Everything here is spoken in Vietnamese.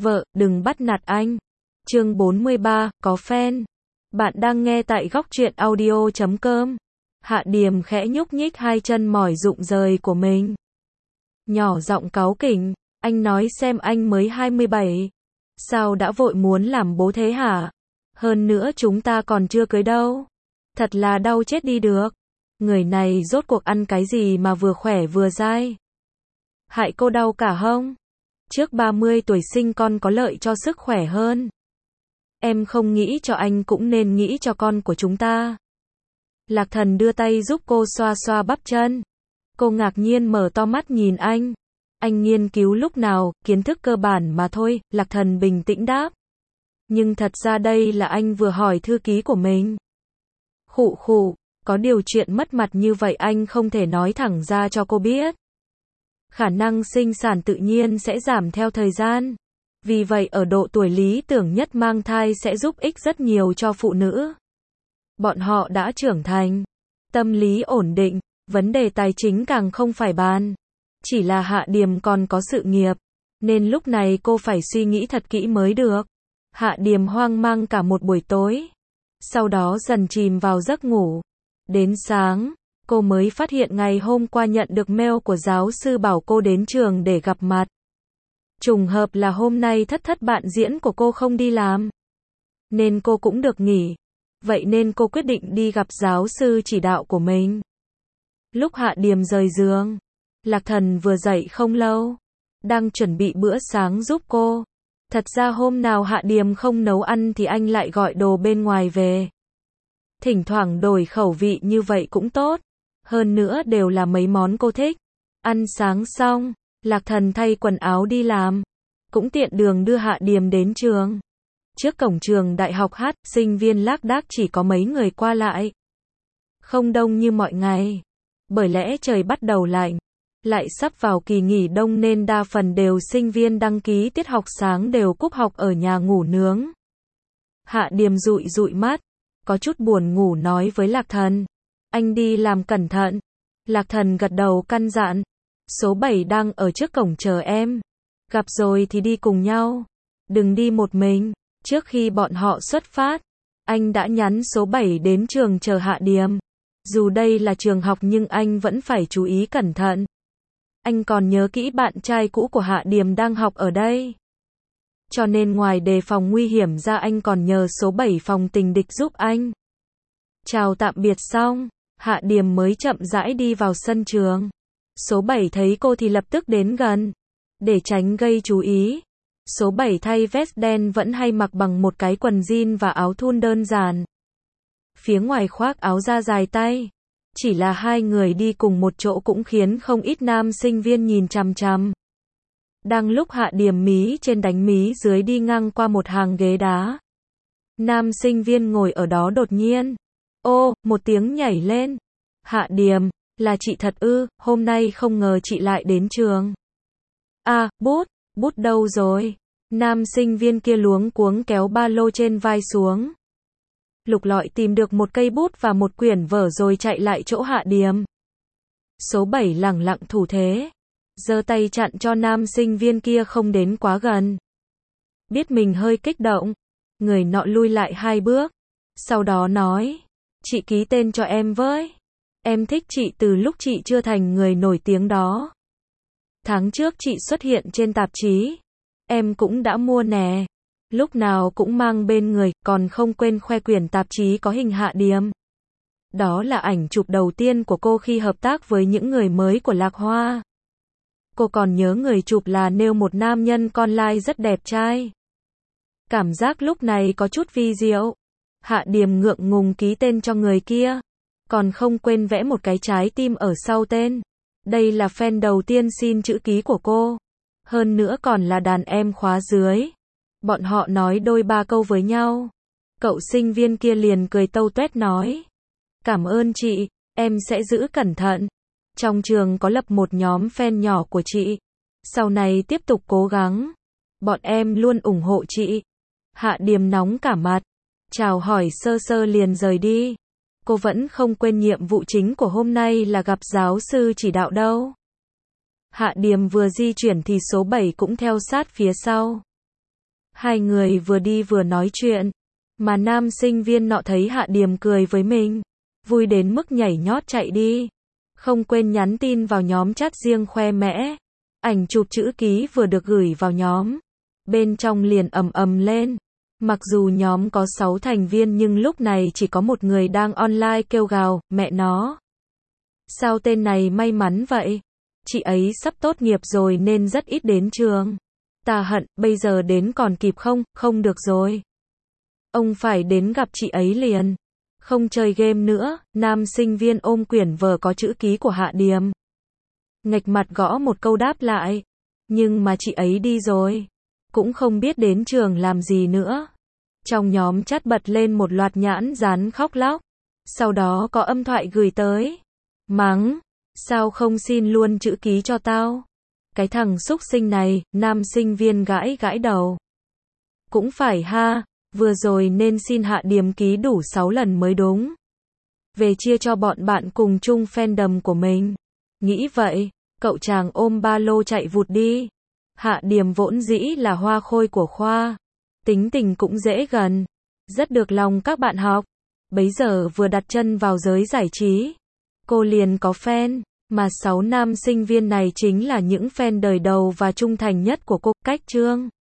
Vợ, đừng bắt nạt anh. Chương 43, có fan. Bạn đang nghe tại góc truyện audio.com. Hạ Điềm khẽ nhúc nhích hai chân mỏi rụng rời của mình. Nhỏ giọng cáu kỉnh, anh nói xem anh mới 27. Sao đã vội muốn làm bố thế hả? Hơn nữa chúng ta còn chưa cưới đâu. Thật là đau chết đi được. Người này rốt cuộc ăn cái gì mà vừa khỏe vừa dai. Hại cô đau cả hông? Trước 30 tuổi sinh con có lợi cho sức khỏe hơn. Em không nghĩ cho anh cũng nên nghĩ cho con của chúng ta. Lạc Thần đưa tay giúp cô xoa xoa bắp chân. Cô ngạc nhiên mở to mắt nhìn anh. Anh nghiên cứu lúc nào, kiến thức cơ bản mà thôi, Lạc Thần bình tĩnh đáp. Nhưng thật ra đây là anh vừa hỏi thư ký của mình. Khụ khụ, có điều chuyện mất mặt như vậy anh không thể nói thẳng ra cho cô biết. Khả năng sinh sản tự nhiên sẽ giảm theo thời gian. Vì vậy ở độ tuổi lý tưởng nhất mang thai sẽ giúp ích rất nhiều cho phụ nữ. Bọn họ đã trưởng thành, tâm lý ổn định, vấn đề tài chính càng không phải bàn. Chỉ là Hạ Điềm còn có sự nghiệp, nên lúc này cô phải suy nghĩ thật kỹ mới được. Hạ Điềm hoang mang cả một buổi tối. Sau đó dần chìm vào giấc ngủ. Đến sáng, cô mới phát hiện ngày hôm qua nhận được mail của giáo sư bảo cô đến trường để gặp mặt. Trùng hợp là hôm nay thất bạn diễn của cô không đi làm. Nên cô cũng được nghỉ. Vậy nên cô quyết định đi gặp giáo sư chỉ đạo của mình. Lúc Hạ Điềm rời giường, Lạc Thần vừa dậy không lâu. Đang chuẩn bị bữa sáng giúp cô. Thật ra hôm nào Hạ Điềm không nấu ăn thì anh lại gọi đồ bên ngoài về. Thỉnh thoảng đổi khẩu vị như vậy cũng tốt. Hơn nữa đều là mấy món cô thích. Ăn sáng xong, Lạc Thần thay quần áo đi làm. Cũng tiện đường đưa Hạ Điềm đến trường. Trước cổng trường đại học H, sinh viên lác đác chỉ có mấy người qua lại. Không đông như mọi ngày. Bởi lẽ trời bắt đầu lạnh. Lại sắp vào kỳ nghỉ đông nên đa phần đều sinh viên đăng ký tiết học sáng đều cúp học ở nhà ngủ nướng. Hạ Điềm dụi dụi mắt. Có chút buồn ngủ nói với Lạc Thần. Anh đi làm cẩn thận. Lạc Thần gật đầu căn dặn. Số 7 đang ở trước cổng chờ em. Gặp rồi thì đi cùng nhau. Đừng đi một mình. Trước khi bọn họ xuất phát, anh đã nhắn số 7 đến trường chờ Hạ Điềm. Dù đây là trường học nhưng anh vẫn phải chú ý cẩn thận. Anh còn nhớ kỹ bạn trai cũ của Hạ Điềm đang học ở đây. Cho nên ngoài đề phòng nguy hiểm ra anh còn nhờ số 7 phòng tình địch giúp anh. Chào tạm biệt xong, Hạ Điềm mới chậm rãi đi vào sân trường. Số 7 thấy cô thì lập tức đến gần. Để tránh gây chú ý, số 7 thay vest đen vẫn hay mặc bằng một cái quần jean và áo thun đơn giản. Phía ngoài khoác áo da dài tay. Chỉ là hai người đi cùng một chỗ cũng khiến không ít nam sinh viên nhìn chằm chằm. Đang lúc Hạ Điềm mí trên đánh mí dưới đi ngang qua một hàng ghế đá. Nam sinh viên ngồi ở đó đột nhiên. Ô, một tiếng nhảy lên. Hạ Điềm, là chị thật ư, hôm nay không ngờ chị lại đến trường. À, bút đâu rồi? Nam sinh viên kia luống cuống kéo ba lô trên vai xuống. Lục lọi tìm được một cây bút và một quyển vở rồi chạy lại chỗ Hạ Điềm. Số 7 lẳng lặng thủ thế. Giơ tay chặn cho nam sinh viên kia không đến quá gần. Biết mình hơi kích động. Người nọ lui lại 2 bước. Sau đó nói. Chị ký tên cho em với. Em thích chị từ lúc chị chưa thành người nổi tiếng đó. Tháng trước chị xuất hiện trên tạp chí. Em cũng đã mua nè. Lúc nào cũng mang bên người, còn không quên khoe quyển tạp chí có hình Hạ Điềm. Đó là ảnh chụp đầu tiên của cô khi hợp tác với những người mới của Lạc Hoa. Cô còn nhớ người chụp là nêu một nam nhân con lai rất đẹp trai. Cảm giác lúc này có chút vi diệu. Hạ Điềm ngượng ngùng ký tên cho người kia. Còn không quên vẽ một cái trái tim ở sau tên. Đây là fan đầu tiên xin chữ ký của cô. Hơn nữa còn là đàn em khóa dưới. Bọn họ nói đôi ba câu với nhau. Cậu sinh viên kia liền cười tâu tuét nói. Cảm ơn chị, em sẽ giữ cẩn thận. Trong trường có lập một nhóm fan nhỏ của chị. Sau này tiếp tục cố gắng. Bọn em luôn ủng hộ chị. Hạ Điềm nóng cả mặt. Chào hỏi sơ sơ liền rời đi. Cô vẫn không quên nhiệm vụ chính của hôm nay là gặp giáo sư chỉ đạo đâu. Hạ Điềm vừa di chuyển thì số 7 cũng theo sát phía sau. Hai người vừa đi vừa nói chuyện, mà nam sinh viên nọ thấy Hạ Điềm cười với mình, vui đến mức nhảy nhót chạy đi. Không quên nhắn tin vào nhóm chat riêng khoe mẽ. Ảnh chụp chữ ký vừa được gửi vào nhóm, bên trong liền ầm ầm lên. Mặc dù nhóm có 6 thành viên nhưng lúc này chỉ có một người đang online kêu gào, mẹ nó. Sao tên này may mắn vậy? Chị ấy sắp tốt nghiệp rồi nên rất ít đến trường. Ta hận, bây giờ đến còn kịp không? Không được rồi. Ông phải đến gặp chị ấy liền. Không chơi game nữa, nam sinh viên ôm quyển vở có chữ ký của Hạ Điềm. Nghệch mặt gõ một câu đáp lại. Nhưng mà chị ấy đi rồi. Cũng không biết đến trường làm gì nữa. Trong nhóm chat bật lên một loạt nhãn dán khóc lóc. Sau đó có âm thoại gửi tới. Mắng, sao không xin luôn chữ ký cho tao? Cái thằng xúc sinh này, nam sinh viên gãi gãi đầu. Cũng phải ha, vừa rồi nên xin Hạ Điềm ký đủ 6 lần mới đúng. Về chia cho bọn bạn cùng chung fandom của mình. Nghĩ vậy, cậu chàng ôm ba lô chạy vụt đi. Hạ Điềm vốn dĩ là hoa khôi của khoa. Tính tình cũng dễ gần. Rất được lòng các bạn học. Bấy giờ vừa đặt chân vào giới giải trí. Cô liền có fan. Mà 6 nam sinh viên này chính là những fan đời đầu và trung thành nhất của cô. Cách chương